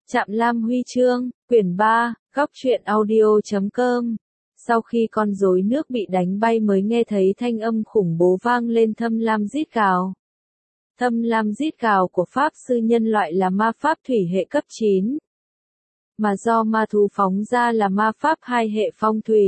Trạm Lam Huy chương, quyển 3, góc truyện audio.com. Sau khi con rối nước bị đánh bay mới nghe thấy thanh âm khủng bố vang lên thâm lam rít gào. Thâm lam rít gào của pháp sư nhân loại là ma pháp thủy hệ cấp 9. Mà do ma thú phóng ra là ma pháp 2 hệ phong thủy.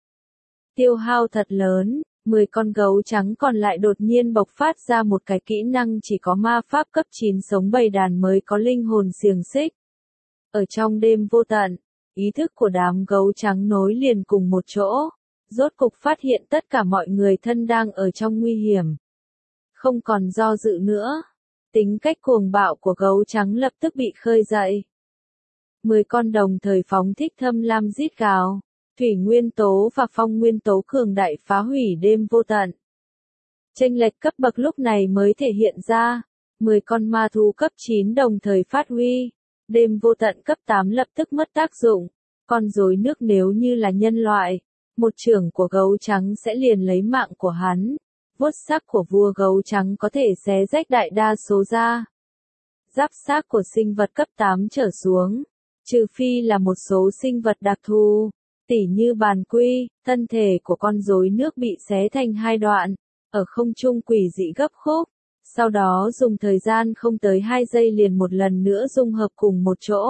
Tiêu hao thật lớn, 10 con gấu trắng còn lại đột nhiên bộc phát ra một cái kỹ năng chỉ có ma pháp cấp 9 sống bầy đàn mới có linh hồn xiềng xích. Ở trong đêm vô tận, ý thức của đám gấu trắng nối liền cùng một chỗ, rốt cục phát hiện tất cả mọi người thân đang ở trong nguy hiểm. Không còn do dự nữa, tính cách cuồng bạo của gấu trắng lập tức bị khơi dậy. 10 con đồng thời phóng thích thâm lam rít gào, thủy nguyên tố và phong nguyên tố cường đại phá hủy đêm vô tận. Chênh lệch cấp bậc lúc này mới thể hiện ra, 10 con ma thú cấp 9 đồng thời phát huy. Đêm vô tận cấp 8 lập tức mất tác dụng, con rối nước nếu như là nhân loại, một chưởng của gấu trắng sẽ liền lấy mạng của hắn, vuốt xác của vua gấu trắng có thể xé rách đại đa số da. Giáp xác của sinh vật cấp 8 trở xuống, trừ phi là một số sinh vật đặc thù, tỉ như bàn quy, thân thể của con rối nước bị xé thành 2 đoạn, ở không trung quỷ dị gấp khúc. Sau đó dùng thời gian không tới 2 giây liền một lần nữa dung hợp cùng một chỗ.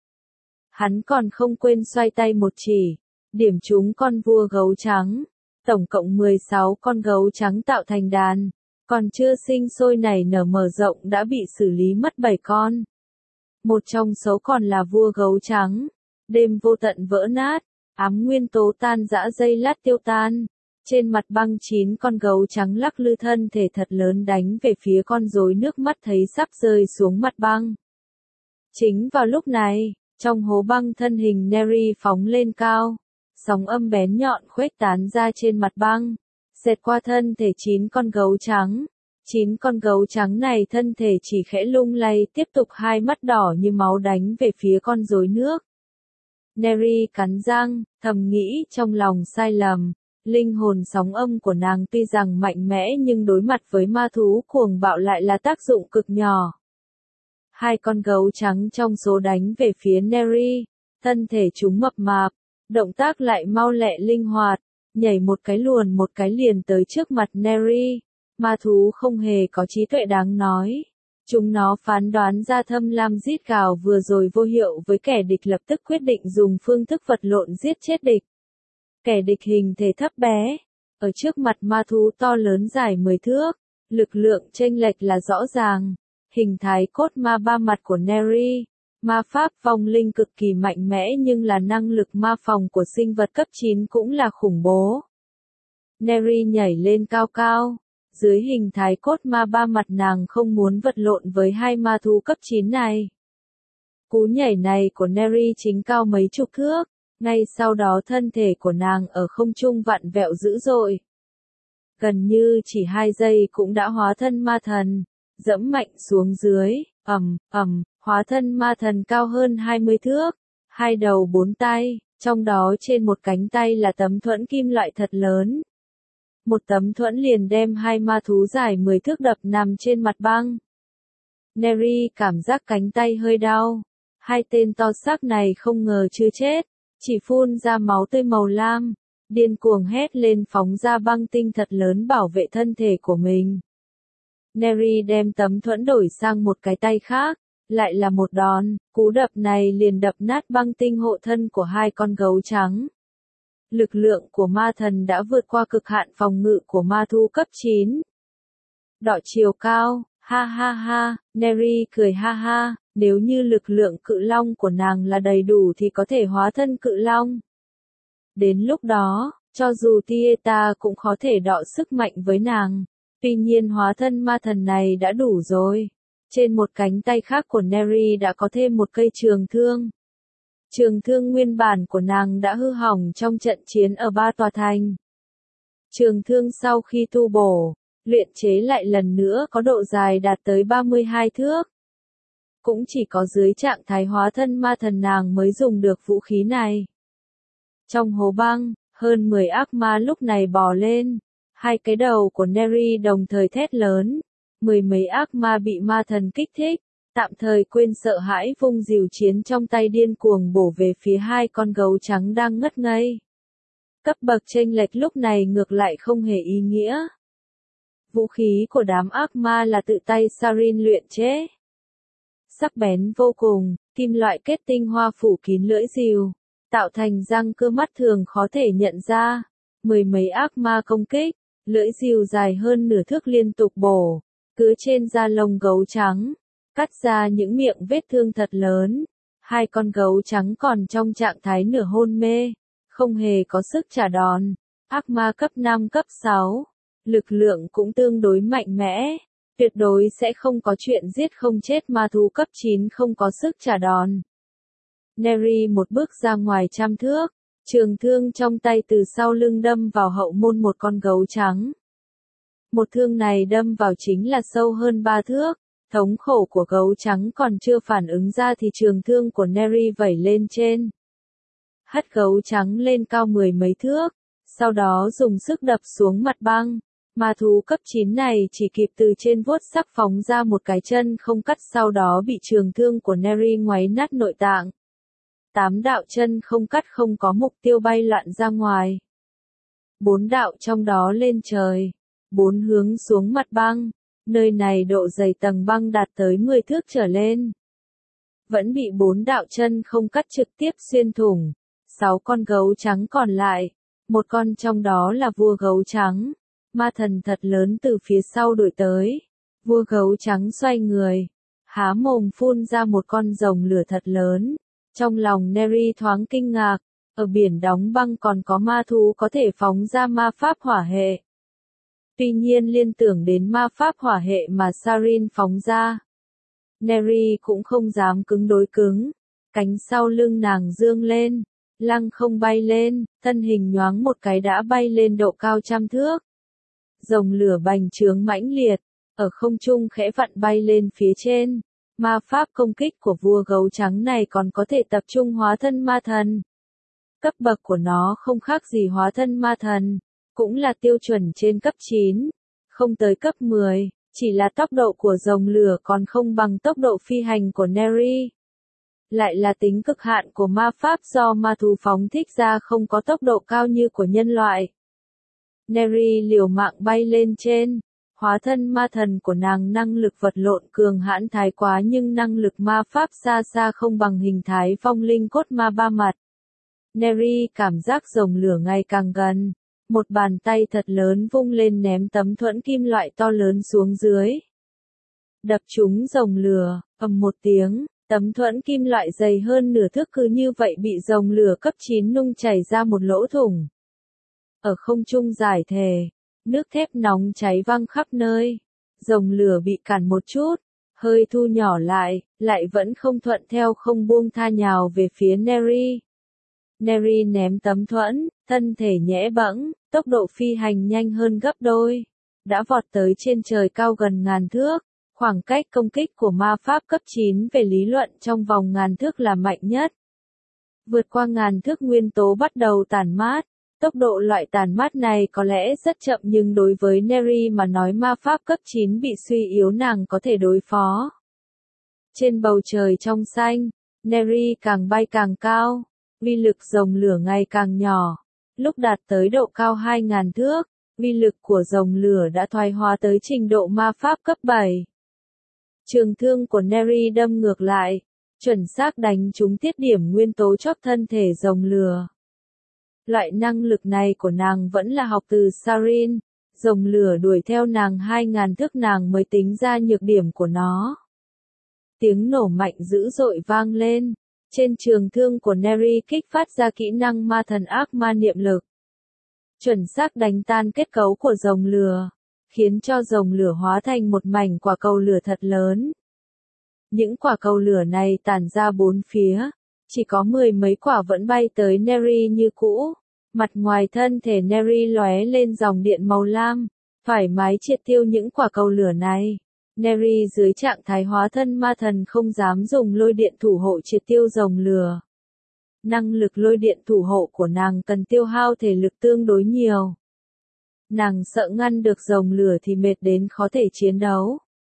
Hắn còn không quên xoay tay một chỉ, điểm trúng con vua gấu trắng. Tổng cộng 16 con gấu trắng tạo thành đàn, còn chưa sinh sôi nảy nở mở rộng đã bị xử lý mất 7 con. Một trong số còn là vua gấu trắng. Đêm vô tận vỡ nát, ám nguyên tố tan rã giây lát tiêu tan. Trên mặt băng 9 con gấu trắng lắc lư thân thể thật lớn đánh về phía con rối nước mắt thấy sắp rơi xuống mặt băng. Chính vào lúc này, trong hố băng thân hình Neri phóng lên cao, sóng âm bén nhọn khuếch tán ra trên mặt băng, xẹt qua thân thể 9 con gấu trắng. 9 con gấu trắng này thân thể chỉ khẽ lung lay tiếp tục hai mắt đỏ như máu đánh về phía con rối nước. Neri cắn răng, thầm nghĩ trong lòng sai lầm. Linh hồn sóng âm của nàng tuy rằng mạnh mẽ nhưng đối mặt với ma thú cuồng bạo lại là tác dụng cực nhỏ. 2 con gấu trắng trong số đánh về phía Neri, thân thể chúng mập mạp, động tác lại mau lẹ linh hoạt, nhảy một cái luồn một cái liền tới trước mặt Neri. Ma thú không hề có trí tuệ đáng nói. Chúng nó phán đoán ra thâm lam rít gào vừa rồi vô hiệu với kẻ địch lập tức quyết định dùng phương thức vật lộn giết chết địch. Kẻ địch hình thể thấp bé, ở trước mặt ma thú to lớn dài 10 thước, lực lượng chênh lệch là rõ ràng. Hình thái cốt ma 3 mặt của Neri, ma pháp vong linh cực kỳ mạnh mẽ nhưng là năng lực ma phòng của sinh vật cấp 9 cũng là khủng bố. Neri nhảy lên cao cao, dưới hình thái cốt ma 3 mặt nàng không muốn vật lộn với 2 ma thú cấp 9 này. Cú nhảy này của Neri chính cao mấy chục thước. Ngay sau đó thân thể của nàng ở không trung vặn vẹo dữ dội. Gần như chỉ 2 giây cũng đã hóa thân ma thần, dẫm mạnh xuống dưới, hóa thân ma thần cao hơn 20 thước, 2 đầu 4 tay, trong đó trên một cánh tay là tấm thuẫn kim loại thật lớn. Một tấm thuẫn liền đem 2 ma thú dài 10 thước đập nằm trên mặt băng. Neri cảm giác cánh tay hơi đau, 2 tên to xác này không ngờ chưa chết. Chỉ phun ra máu tươi màu lam, điên cuồng hét lên phóng ra băng tinh thật lớn bảo vệ thân thể của mình. Neri đem tấm thuẫn đổi sang một cái tay khác, lại là một đòn, cú đập này liền đập nát băng tinh hộ thân của 2 con gấu trắng. Lực lượng của ma thần đã vượt qua cực hạn phòng ngự của ma thú cấp 9. Đọ chiều cao, ha ha ha, Neri cười ha ha. Nếu như lực lượng cự long của nàng là đầy đủ thì có thể hóa thân cự long. Đến lúc đó, cho dù Tieta cũng có thể đọ sức mạnh với nàng. Tuy nhiên hóa thân ma thần này đã đủ rồi. Trên một cánh tay khác của Neri đã có thêm một cây trường thương. Trường thương nguyên bản của nàng đã hư hỏng trong trận chiến ở 3 tòa thành. Trường thương sau khi tu bổ, luyện chế lại lần nữa có độ dài đạt tới 32 thước. Cũng chỉ có dưới trạng thái hóa thân ma thần nàng mới dùng được vũ khí này. Trong hố băng, hơn 10 ác ma lúc này bò lên. 2 cái đầu của Neri đồng thời thét lớn. 10 mấy ác ma bị ma thần kích thích. Tạm thời quên sợ hãi vung rìu chiến trong tay điên cuồng bổ về phía hai con gấu trắng đang ngất ngây. Cấp bậc chênh lệch lúc này ngược lại không hề ý nghĩa. Vũ khí của đám ác ma là tự tay Sarin luyện chế. Sắc bén vô cùng, kim loại kết tinh hoa phủ kín lưỡi rìu, tạo thành răng cưa mắt thường khó thể nhận ra. Mười mấy ác ma công kích, lưỡi rìu dài hơn nửa thước liên tục bổ, cứ trên da lông gấu trắng, cắt ra những miệng vết thương thật lớn. Hai con gấu trắng còn trong trạng thái nửa hôn mê, không hề có sức trả đòn. Ác ma cấp 5 cấp 6, lực lượng cũng tương đối mạnh mẽ, tuyệt đối sẽ không có chuyện giết không chết ma thú cấp 9 không có sức trả đòn. Neri một bước ra ngoài trăm thước, trường thương trong tay từ sau lưng đâm vào hậu môn một con gấu trắng. Một thương này đâm vào chính là sâu hơn 3 thước, thống khổ của gấu trắng còn chưa phản ứng ra thì trường thương của Neri vẩy lên trên. Hất gấu trắng lên cao mười mấy thước, sau đó dùng sức đập xuống mặt băng. Ma thú cấp 9 này chỉ kịp từ trên vuốt sắc phóng ra một cái chân không cắt, sau đó bị trường thương của Neri ngoáy nát nội tạng. 8 đạo chân không cắt không có mục tiêu bay loạn ra ngoài. 4 đạo trong đó lên trời, 4 hướng xuống mặt băng, nơi này độ dày tầng băng đạt tới 10 thước trở lên. Vẫn bị 4 đạo chân không cắt trực tiếp xuyên thủng. 6 con gấu trắng còn lại, một con trong đó là vua gấu trắng. Ma thần thật lớn từ phía sau đuổi tới. Vua gấu trắng xoay người, há mồm phun ra một con rồng lửa thật lớn. Trong lòng Neri thoáng kinh ngạc, ở biển đóng băng còn có ma thú có thể phóng ra ma pháp hỏa hệ. Tuy nhiên liên tưởng đến ma pháp hỏa hệ mà Sarin phóng ra, Neri cũng không dám cứng đối cứng. Cánh sau lưng nàng dương lên, lăng không bay lên, thân hình nhoáng một cái đã bay lên độ cao trăm thước. Rồng lửa bành trướng mãnh liệt, ở không trung khẽ vặn bay lên phía trên. Ma pháp công kích của vua gấu trắng này còn có thể tập trung hóa thân ma thần. Cấp bậc của nó không khác gì hóa thân ma thần, cũng là tiêu chuẩn trên cấp 9, không tới cấp 10, chỉ là tốc độ của rồng lửa còn không bằng tốc độ phi hành của Neri. Lại là tính cực hạn của ma pháp do ma thú phóng thích ra không có tốc độ cao như của nhân loại. Neri liều mạng bay lên trên, hóa thân ma thần của nàng năng lực vật lộn cường hãn thái quá nhưng năng lực ma pháp xa xa không bằng hình thái vong linh cốt ma ba mặt. Neri cảm giác rồng lửa ngày càng gần, một bàn tay thật lớn vung lên ném tấm thuẫn kim loại to lớn xuống dưới. Đập trúng rồng lửa, ầm một tiếng, tấm thuẫn kim loại dày hơn nửa thước cứ như vậy bị rồng lửa cấp 9 nung chảy ra một lỗ thủng. Ở không trung giải thể, nước thép nóng cháy văng khắp nơi. Rồng lửa bị cản một chút, hơi thu nhỏ lại vẫn không thuận theo không buông tha nhào về phía Neri. Neri ném tấm thuẫn, thân thể nhẽ bẫng, tốc độ phi hành nhanh hơn gấp đôi. Đã vọt tới trên trời cao gần ngàn thước, khoảng cách công kích của ma pháp cấp 9 về lý luận trong vòng ngàn thước là mạnh nhất. Vượt qua ngàn thước nguyên tố bắt đầu tản mát. Tốc độ loại tản mát này có lẽ rất chậm nhưng đối với Neri mà nói ma pháp cấp 9 bị suy yếu nàng có thể đối phó. Trên bầu trời trong xanh, Neri càng bay càng cao, uy lực rồng lửa ngày càng nhỏ. Lúc đạt tới độ cao 2.000 thước, uy lực của rồng lửa đã thoái hóa tới trình độ ma pháp cấp 7. Trường thương của Neri đâm ngược lại, chuẩn xác đánh trúng tiết điểm nguyên tố chóp thân thể rồng lửa. Loại năng lực này của nàng vẫn là học từ Sarin, rồng lửa đuổi theo nàng 2.000 thước nàng mới tính ra nhược điểm của nó. Tiếng nổ mạnh dữ dội vang lên, trên trường thương của Neri kích phát ra kỹ năng ma thần ác ma niệm lực. Chuẩn xác đánh tan kết cấu của rồng lửa, khiến cho rồng lửa hóa thành một mảnh quả cầu lửa thật lớn. Những quả cầu lửa này tản ra bốn phía. Chỉ có 10 mấy quả vẫn bay tới Neri như cũ. Mặt ngoài thân thể Neri lóe lên dòng điện màu lam, thoải mái triệt tiêu những quả cầu lửa này. Neri dưới trạng thái hóa thân ma thần không dám dùng lôi điện thủ hộ triệt tiêu rồng lửa. Năng lực lôi điện thủ hộ của nàng cần tiêu hao thể lực tương đối nhiều. Nàng sợ ngăn được rồng lửa thì mệt đến khó thể chiến đấu.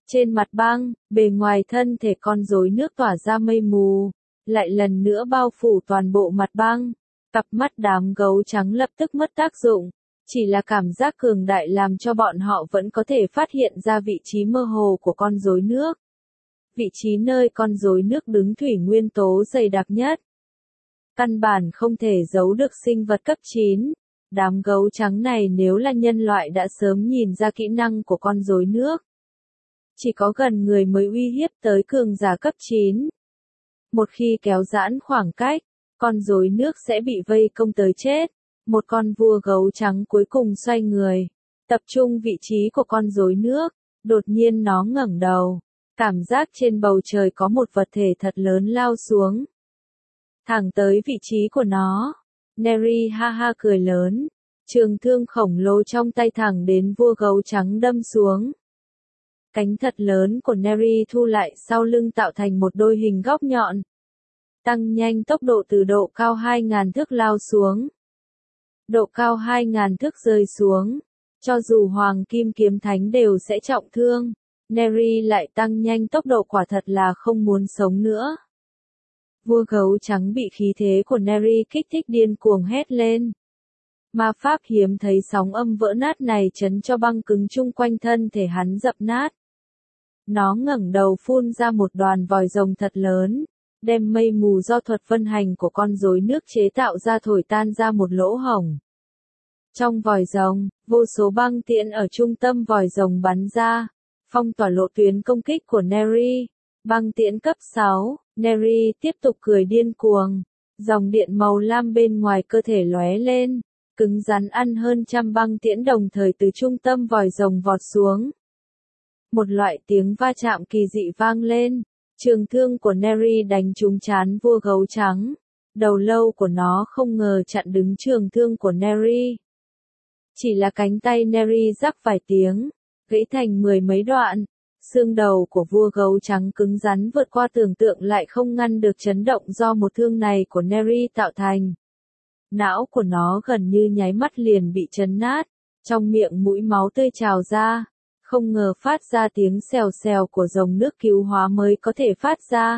Trên mặt băng, bề ngoài thân thể con rối nước tỏa ra mây mù, lại lần nữa bao phủ toàn bộ mặt băng. Cặp mắt đám gấu trắng lập tức mất tác dụng, chỉ là cảm giác cường đại làm cho bọn họ vẫn có thể phát hiện ra vị trí mơ hồ của con rối nước. Vị trí nơi con rối nước đứng thủy nguyên tố dày đặc nhất. Căn bản không thể giấu được sinh vật cấp 9. Đám gấu trắng này nếu là nhân loại đã sớm nhìn ra kỹ năng của con rối nước. Chỉ có gần người mới uy hiếp tới cường giả cấp 9. Một khi kéo giãn khoảng cách, con rối nước sẽ bị vây công tới chết. Một con vua gấu trắng cuối cùng xoay người, tập trung vị trí của con rối nước, đột nhiên nó ngẩng đầu, cảm giác trên bầu trời có một vật thể thật lớn lao xuống. Thẳng tới vị trí của nó, Neri ha ha cười lớn, trường thương khổng lồ trong tay thẳng đến vua gấu trắng đâm xuống. Cánh thật lớn của Neri thu lại sau lưng tạo thành một đôi hình góc nhọn. Tăng nhanh tốc độ từ độ cao 2.000 thước lao xuống. Độ cao 2.000 thước rơi xuống. Cho dù Hoàng Kim Kiếm Thánh đều sẽ trọng thương. Neri lại tăng nhanh tốc độ quả thật là không muốn sống nữa. Vua gấu trắng bị khí thế của Neri kích thích điên cuồng hét lên. Ma pháp hiếm thấy sóng âm vỡ nát này chấn cho băng cứng chung quanh thân thể hắn dập nát. Nó ngẩng đầu phun ra một đoàn vòi rồng thật lớn, đem mây mù do thuật vân hành của con rối nước chế tạo ra thổi tan ra một lỗ hổng. Trong vòi rồng, vô số băng tiễn ở trung tâm vòi rồng bắn ra, phong tỏa lộ tuyến công kích của Neri. Băng tiễn cấp 6, Neri tiếp tục cười điên cuồng, dòng điện màu lam bên ngoài cơ thể lóe lên, cứng rắn ăn hơn 100 băng tiễn đồng thời từ trung tâm vòi rồng vọt xuống. Một loại tiếng va chạm kỳ dị vang lên, trường thương của Neri đánh trúng trán vua gấu trắng. Đầu lâu của nó không ngờ chặn đứng trường thương của Neri. Chỉ là cánh tay Neri rắc vài tiếng, gãy thành mười mấy đoạn. Xương đầu của vua gấu trắng cứng rắn vượt qua tưởng tượng lại không ngăn được chấn động do một thương này của Neri tạo thành. Não của nó gần như nháy mắt liền bị chấn nát, trong miệng mũi máu tươi trào ra, không ngờ phát ra tiếng xèo xèo của dòng nước cứu hóa mới có thể phát ra.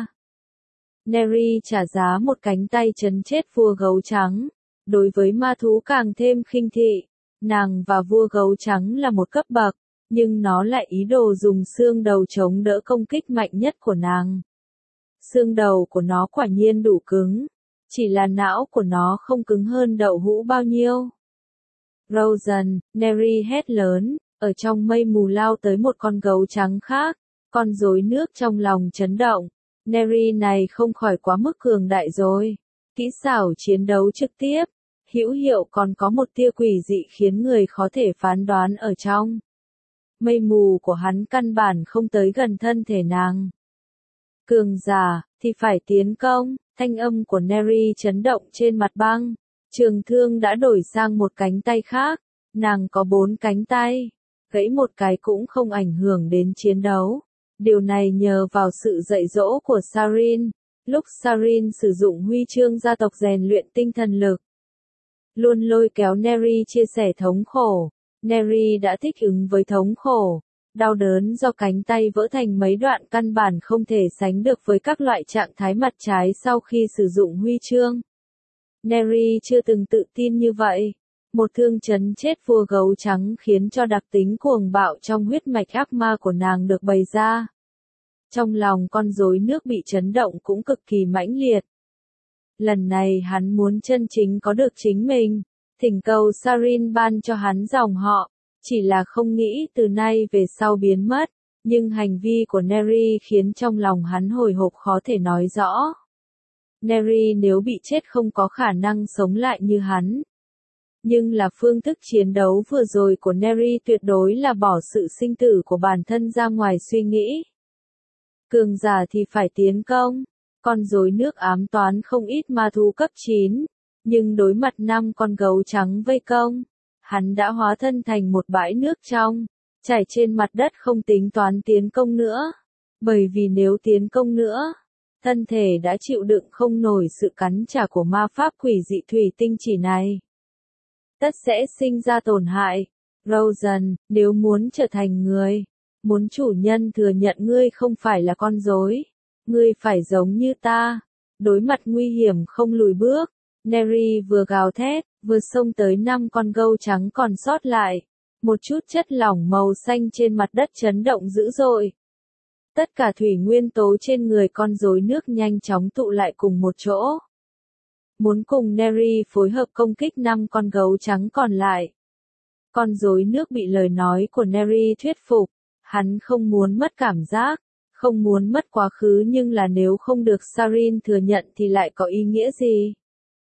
Neri trả giá một cánh tay chấn chết vua gấu trắng, đối với ma thú càng thêm khinh thị, nàng và vua gấu trắng là một cấp bậc. Nhưng nó lại ý đồ dùng xương đầu chống đỡ công kích mạnh nhất của nàng. Xương đầu của nó quả nhiên đủ cứng, chỉ là não của nó không cứng hơn đậu hũ bao nhiêu. Rosen, Neri hét lớn, ở trong mây mù lao tới một con gấu trắng khác, con rối nước trong lòng chấn động. Neri này không khỏi quá mức cường đại rồi. Kỹ xảo chiến đấu trực tiếp, hữu hiệu còn có một tia quỷ dị khiến người khó thể phán đoán ở trong. Mây mù của hắn căn bản không tới gần thân thể nàng. Cường giả, thì phải tiến công, thanh âm của Neri chấn động trên mặt băng. Trường thương đã đổi sang một cánh tay khác, nàng có 4 cánh tay, gãy một cái cũng không ảnh hưởng đến chiến đấu. Điều này nhờ vào sự dạy dỗ của Sarin, lúc Sarin sử dụng huy chương gia tộc rèn luyện tinh thần lực. Luôn lôi kéo Neri chia sẻ thống khổ. Neri đã thích ứng với thống khổ, đau đớn do cánh tay vỡ thành mấy đoạn căn bản không thể sánh được với các loại trạng thái mặt trái sau khi sử dụng huy chương. Neri chưa từng tự tin như vậy. Một thương chấn chết vua gấu trắng khiến cho đặc tính cuồng bạo trong huyết mạch ác ma của nàng được bày ra. Trong lòng con rối nước bị chấn động cũng cực kỳ mãnh liệt. Lần này hắn muốn chân chính có được chính mình. Thỉnh cầu Sarin ban cho hắn dòng họ, chỉ là không nghĩ từ nay về sau biến mất, nhưng hành vi của Neri khiến trong lòng hắn hồi hộp khó thể nói rõ. Neri nếu bị chết không có khả năng sống lại như hắn. Nhưng là phương thức chiến đấu vừa rồi của Neri tuyệt đối là bỏ sự sinh tử của bản thân ra ngoài suy nghĩ. Cường giả thì phải tiến công, con rối nước ám toán không ít ma thú cấp 9. Nhưng đối mặt 5 con gấu trắng vây công, hắn đã hóa thân thành một bãi nước trong, chảy trên mặt đất không tính toán tiến công nữa. Bởi vì nếu tiến công nữa, thân thể đã chịu đựng không nổi sự cắn trả của ma pháp quỷ dị thủy tinh chỉ này. Tất sẽ sinh ra tổn hại. Rosen, nếu muốn trở thành người, Muốn chủ nhân thừa nhận ngươi không phải là con rối. Ngươi phải giống như ta. Đối mặt nguy hiểm không lùi bước. Neri vừa gào thét, vừa xông tới 5 con gâu trắng còn sót lại. Một chút chất lỏng màu xanh trên mặt đất chấn động dữ dội. Tất cả thủy nguyên tố trên người con rối nước nhanh chóng tụ lại cùng một chỗ. Muốn cùng Neri phối hợp công kích 5 con gấu trắng còn lại. Con rối nước bị lời nói của Neri thuyết phục. Hắn không muốn mất cảm giác, không muốn mất quá khứ, nhưng là nếu không được Sarin thừa nhận thì lại có ý nghĩa gì?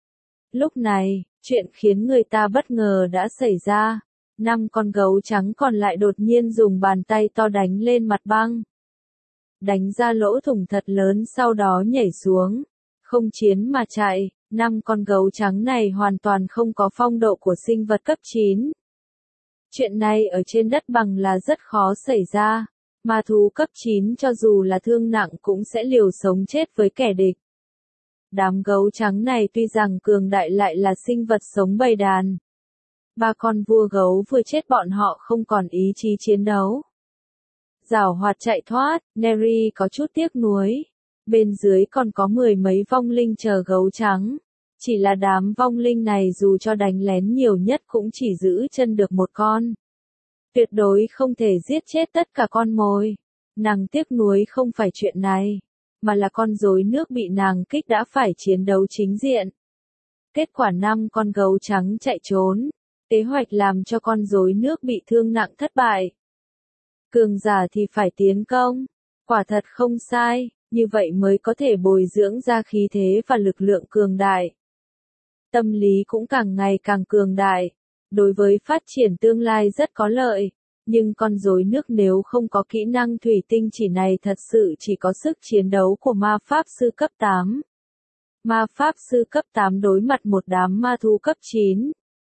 Lúc này, chuyện khiến người ta bất ngờ đã xảy ra. 5 con gấu trắng còn lại đột nhiên dùng bàn tay to đánh lên mặt băng. Đánh ra lỗ thủng thật lớn, sau đó nhảy xuống. Không chiến mà chạy, 5 con gấu trắng này hoàn toàn không có phong độ của sinh vật cấp 9. Chuyện này ở trên đất bằng là rất khó xảy ra. Ma thú cấp 9 cho dù là thương nặng cũng sẽ liều sống chết với kẻ địch. Đám gấu trắng này tuy rằng cường đại lại là sinh vật sống bầy đàn. 3 con vua gấu vừa chết bọn họ không còn ý chí chiến đấu. Giảo hoạt chạy thoát, Neri có chút tiếc nuối. Bên dưới còn có 10 mấy vong linh chờ gấu trắng. Chỉ là đám vong linh này dù cho đánh lén nhiều nhất cũng chỉ giữ chân được một con. Tuyệt đối không thể giết chết tất cả con mồi. Nàng tiếc nuối không phải chuyện này, mà là con rối nước bị nàng kích đã phải chiến đấu chính diện. Kết quả 5 con gấu trắng chạy trốn. Kế hoạch làm cho con rối nước bị thương nặng thất bại. Cường giả thì phải tiến công. Quả thật không sai, như vậy mới có thể bồi dưỡng ra khí thế và lực lượng cường đại. Tâm lý cũng càng ngày càng cường đại. Đối với phát triển tương lai rất có lợi. Nhưng con rối nước nếu không có kỹ năng thủy tinh chỉ này thật sự chỉ có sức chiến đấu của ma pháp sư cấp 8. Ma pháp sư cấp 8 đối mặt một đám ma thú cấp 9.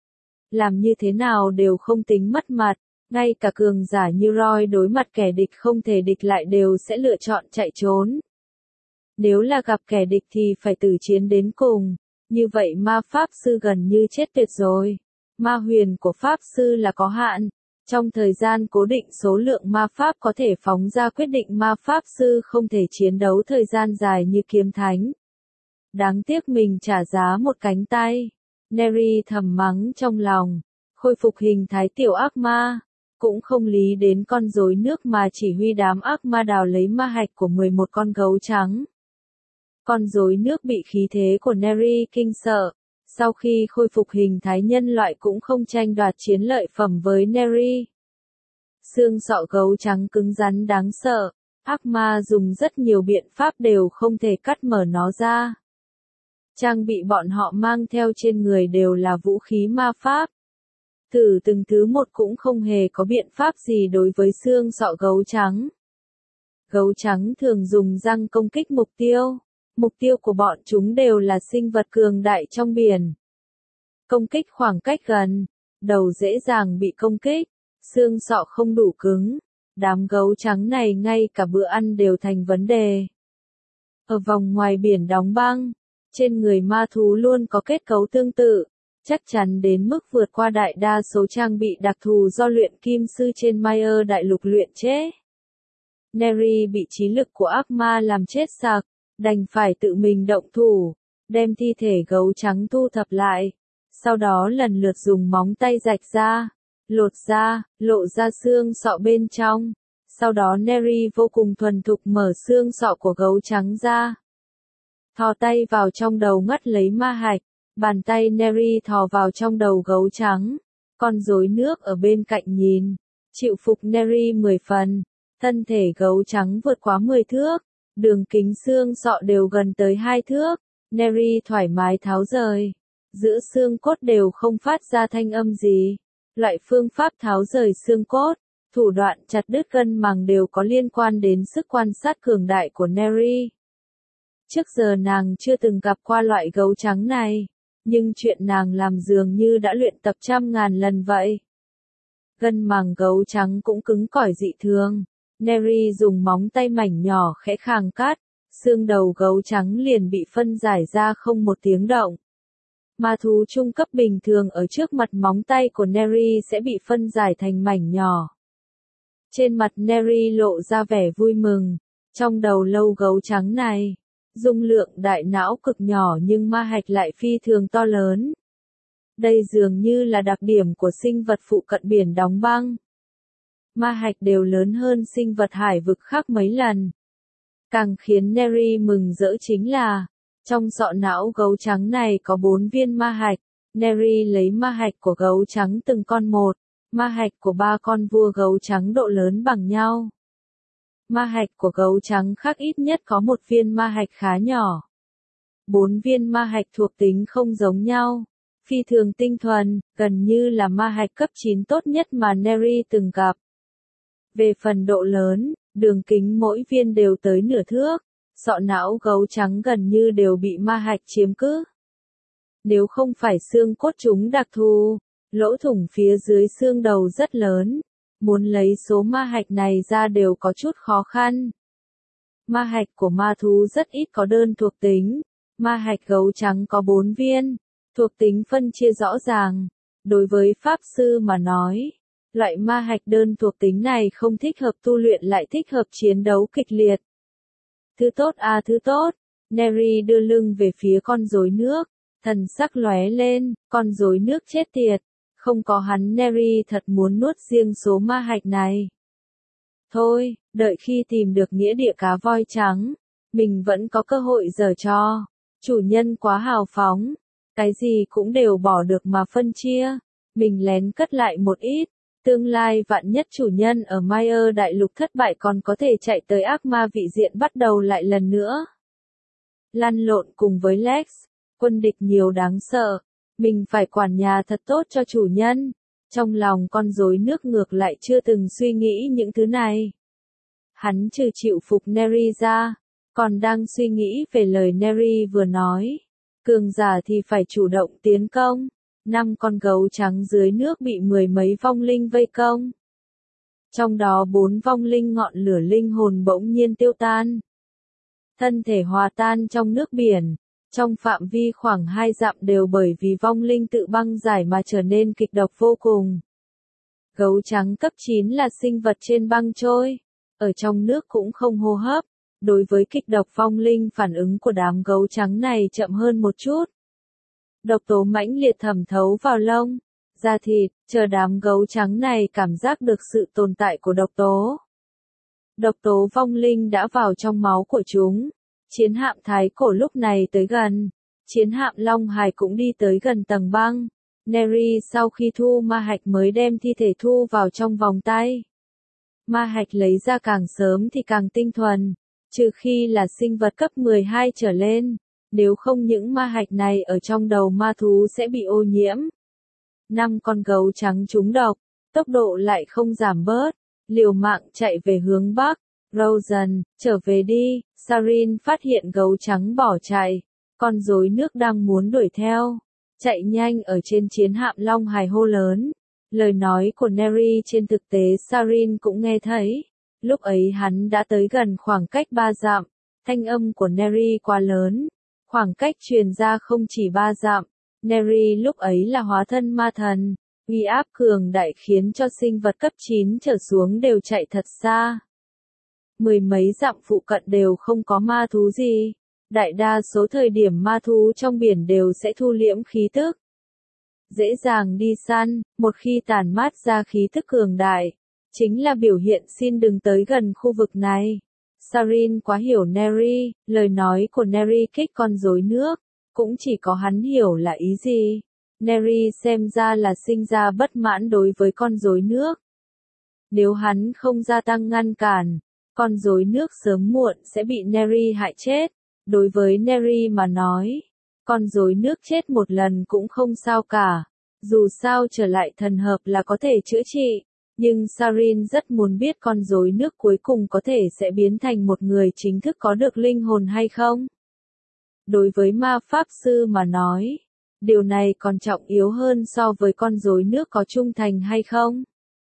Làm như thế nào đều không tính mất mặt. Ngay cả cường giả như Roy đối mặt kẻ địch không thể địch lại đều sẽ lựa chọn chạy trốn. Nếu là gặp kẻ địch thì phải tử chiến đến cùng. Như vậy ma pháp sư gần như chết tuyệt rồi. Ma huyền của pháp sư là có hạn. Trong thời gian cố định số lượng ma pháp có thể phóng ra quyết định ma pháp sư không thể chiến đấu thời gian dài như kiếm thánh. Đáng tiếc mình trả giá một cánh tay. Neri thầm mắng trong lòng. Khôi phục hình thái tiểu ác ma. Cũng không lý đến con rối nước mà chỉ huy đám ác ma đào lấy ma hạch của 11 con gấu trắng. Con rối nước bị khí thế của Neri kinh sợ. Sau khi khôi phục hình thái nhân loại cũng không tranh đoạt chiến lợi phẩm với Neri. Xương sọ gấu trắng cứng rắn đáng sợ. Ác ma dùng rất nhiều biện pháp đều không thể cắt mở nó ra. Trang bị bọn họ mang theo trên người đều là vũ khí ma pháp. Thử từng thứ một cũng không hề có biện pháp gì đối với xương sọ gấu trắng. Gấu trắng thường dùng răng công kích mục tiêu. Mục tiêu của bọn chúng đều là sinh vật cường đại trong biển. Công kích khoảng cách gần, đầu dễ dàng bị công kích, xương sọ không đủ cứng. Đám gấu trắng này ngay cả bữa ăn đều thành vấn đề. Ở vòng ngoài biển đóng băng, trên người ma thú luôn có kết cấu tương tự, chắc chắn đến mức vượt qua đại đa số trang bị đặc thù do luyện kim sư trên Mayer đại lục luyện chế. Neri bị trí lực của ác ma làm chết sặc, đành phải tự mình động thủ, đem thi thể gấu trắng thu thập lại. Sau đó lần lượt dùng móng tay rạch ra, lột ra, lộ ra xương sọ bên trong. Sau đó Neri vô cùng thuần thục mở xương sọ của gấu trắng ra. Thò tay vào trong đầu ngắt lấy ma hạch, bàn tay Neri thò vào trong đầu gấu trắng. Con rối nước ở bên cạnh nhìn, chịu phục Neri 10 phần. Thân thể gấu trắng vượt quá 10 thước, đường kính xương sọ đều gần tới 2 thước. Neri thoải mái tháo rời. Giữa xương cốt đều không phát ra thanh âm gì. Loại phương pháp tháo rời xương cốt, thủ đoạn chặt đứt gân màng đều có liên quan đến sức quan sát cường đại của Neri. Trước giờ nàng chưa từng gặp qua loại gấu trắng này, nhưng chuyện nàng làm dường như đã luyện tập trăm ngàn lần vậy. Gân màng gấu trắng cũng cứng cỏi dị thường. Neri dùng móng tay mảnh nhỏ khẽ khàng cắt, xương đầu gấu trắng liền bị phân giải ra không một tiếng động. Ma thú trung cấp bình thường ở trước mặt móng tay của Neri sẽ bị phân giải thành mảnh nhỏ. Trên mặt Neri lộ ra vẻ vui mừng. Trong đầu lâu gấu trắng này, dung lượng đại não cực nhỏ nhưng ma hạch lại phi thường to lớn. Đây dường như là đặc điểm của sinh vật phụ cận biển đóng băng. Ma hạch đều lớn hơn sinh vật hải vực khác mấy lần. Càng khiến Neri mừng rỡ chính là, trong sọ não gấu trắng này có 4 viên ma hạch. Neri lấy ma hạch của gấu trắng từng con một, ma hạch của 3 con vua gấu trắng độ lớn bằng nhau. Ma hạch của gấu trắng khác ít nhất có 1 viên ma hạch khá nhỏ. 4 viên ma hạch thuộc tính không giống nhau, phi thường tinh thuần, gần như là ma hạch cấp 9 tốt nhất mà Neri từng gặp. Về phần độ lớn, đường kính mỗi viên đều tới nửa thước, sọ não gấu trắng gần như đều bị ma hạch chiếm cứ. Nếu không phải xương cốt chúng đặc thù, lỗ thủng phía dưới xương đầu rất lớn, muốn lấy số ma hạch này ra đều có chút khó khăn. Ma hạch của ma thú rất ít có đơn thuộc tính, ma hạch gấu trắng có 4 viên, thuộc tính phân chia rõ ràng. Đối với pháp sư mà nói, loại ma hạch đơn thuộc tính này không thích hợp tu luyện lại thích hợp chiến đấu kịch liệt. Thứ tốt à thứ tốt, Neri đưa lưng về phía con rối nước, thần sắc lóe lên, con rối nước chết tiệt, không có hắn Neri thật muốn nuốt riêng số ma hạch này. Thôi, đợi khi tìm được nghĩa địa cá voi trắng, mình vẫn có cơ hội giở trò. Chủ nhân quá hào phóng, cái gì cũng đều bỏ được mà phân chia, mình lén cất lại một ít. Tương lai vạn nhất chủ nhân ở Mayer đại lục thất bại còn có thể chạy tới ác ma vị diện bắt đầu lại lần nữa. Lăn lộn cùng với Lex, quân địch nhiều đáng sợ, mình phải quản nhà thật tốt cho chủ nhân. Trong lòng con rối nước ngược lại chưa từng suy nghĩ những thứ này. Hắn trừ chịu phục Neri ra, còn đang suy nghĩ về lời Neri vừa nói. Cường giả thì phải chủ động tiến công. 5 con gấu trắng dưới nước bị 10 mấy vong linh vây công. Trong đó 4 vong linh ngọn lửa linh hồn bỗng nhiên tiêu tan. Thân thể hòa tan trong nước biển, trong phạm vi khoảng 2 dặm đều bởi vì vong linh tự băng giải mà trở nên kịch độc vô cùng. Gấu trắng cấp 9 là sinh vật trên băng trôi, ở trong nước cũng không hô hấp. Đối với kịch độc vong linh phản ứng của đám gấu trắng này chậm hơn một chút. Độc tố mãnh liệt thẩm thấu vào lông, da thịt, chờ đám gấu trắng này cảm giác được sự tồn tại của độc tố. Độc tố vong linh đã vào trong máu của chúng. Chiến hạm thái cổ lúc này tới gần. Chiến hạm Long Hải cũng đi tới gần tầng băng. Neri sau khi thu ma hạch mới đem thi thể thu vào trong vòng tay. Ma hạch lấy ra càng sớm thì càng tinh thuần, trừ khi là sinh vật cấp 12 trở lên. Nếu không những ma hạch này ở trong đầu ma thú sẽ bị ô nhiễm. 5 con gấu trắng trúng độc, tốc độ lại không giảm bớt, liều mạng chạy về hướng bắc. Rosen, trở về đi. Sarin phát hiện gấu trắng bỏ chạy, con rối nước đang muốn đuổi theo. Chạy nhanh ở trên chiến hạm Long Hải hô lớn. Lời nói của Neri trên thực tế Sarin cũng nghe thấy. Lúc ấy hắn đã tới gần khoảng cách 3 dặm. Thanh âm của Neri quá lớn. Khoảng cách truyền ra không chỉ 3 dặm. Neri lúc ấy là hóa thân ma thần. Uy áp cường đại khiến cho sinh vật cấp 9 trở xuống đều chạy thật xa. 10 mấy dặm phụ cận đều không có ma thú gì. Đại đa số thời điểm ma thú trong biển đều sẽ thu liễm khí tức. Dễ dàng đi săn, một khi tản mát ra khí tức cường đại, chính là biểu hiện xin đừng tới gần khu vực này. Sarin quá hiểu Neri, lời nói của Neri kích con rối nước, cũng chỉ có hắn hiểu là ý gì. Neri xem ra là sinh ra bất mãn đối với con rối nước. Nếu hắn không gia tăng ngăn cản, con rối nước sớm muộn sẽ bị Neri hại chết. Đối với Neri mà nói, con rối nước chết một lần cũng không sao cả. Dù sao trở lại thần hợp là có thể chữa trị. Nhưng Sarin rất muốn biết con rối nước cuối cùng có thể sẽ biến thành một người chính thức có được linh hồn hay không. Đối với ma pháp sư mà nói, điều này còn trọng yếu hơn so với con rối nước có trung thành hay không.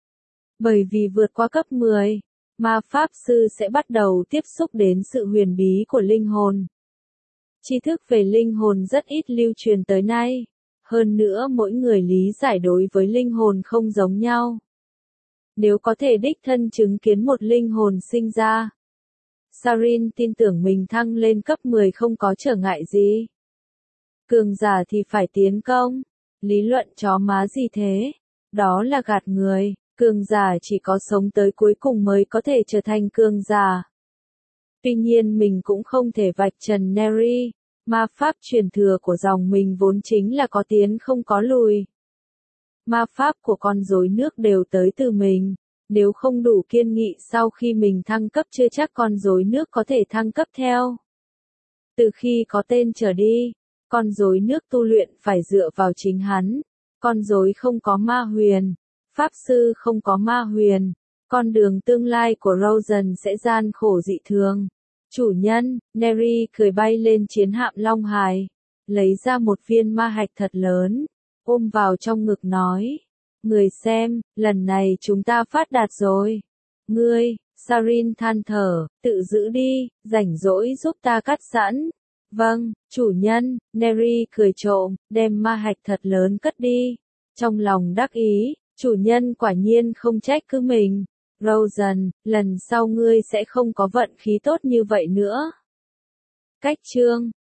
Bởi vì vượt qua cấp 10, ma pháp sư sẽ bắt đầu tiếp xúc đến sự huyền bí của linh hồn. Tri thức về linh hồn rất ít lưu truyền tới nay. Hơn nữa mỗi người lý giải đối với linh hồn không giống nhau. nếu có thể đích thân chứng kiến một linh hồn sinh ra. Sarin tin tưởng mình thăng lên cấp 10 không có trở ngại gì. Cường giả thì phải tiến công. Lý luận chó má gì thế? Đó là gạt người. Cường giả chỉ có sống tới cuối cùng mới có thể trở thành cường giả. Tuy nhiên mình cũng không thể vạch trần Neri. Ma pháp truyền thừa của dòng mình vốn chính là có tiến không có lùi. Ma pháp của con rối nước đều tới từ mình. Nếu không đủ kiên nghị sau khi mình thăng cấp chưa chắc con rối nước có thể thăng cấp theo. Từ khi có tên trở đi, con rối nước tu luyện phải dựa vào chính hắn. Con rối không có ma huyền. Pháp sư không có ma huyền. Con đường tương lai của Rosen sẽ gian khổ dị thường. Chủ nhân, Neri cười bay lên chiến hạm Long Hải. Lấy ra một viên ma hạch thật lớn. Ôm vào trong ngực nói. Người xem, lần này chúng ta phát đạt rồi. Ngươi, Sarin than thở, tự giữ đi, rảnh rỗi giúp ta cắt sẵn. Vâng, chủ nhân, Neri cười trộm, đem ma hạch thật lớn cất đi. Trong lòng đắc ý, chủ nhân quả nhiên không trách cứ mình. Rosen, lần sau ngươi sẽ không có vận khí tốt như vậy nữa. Cách chương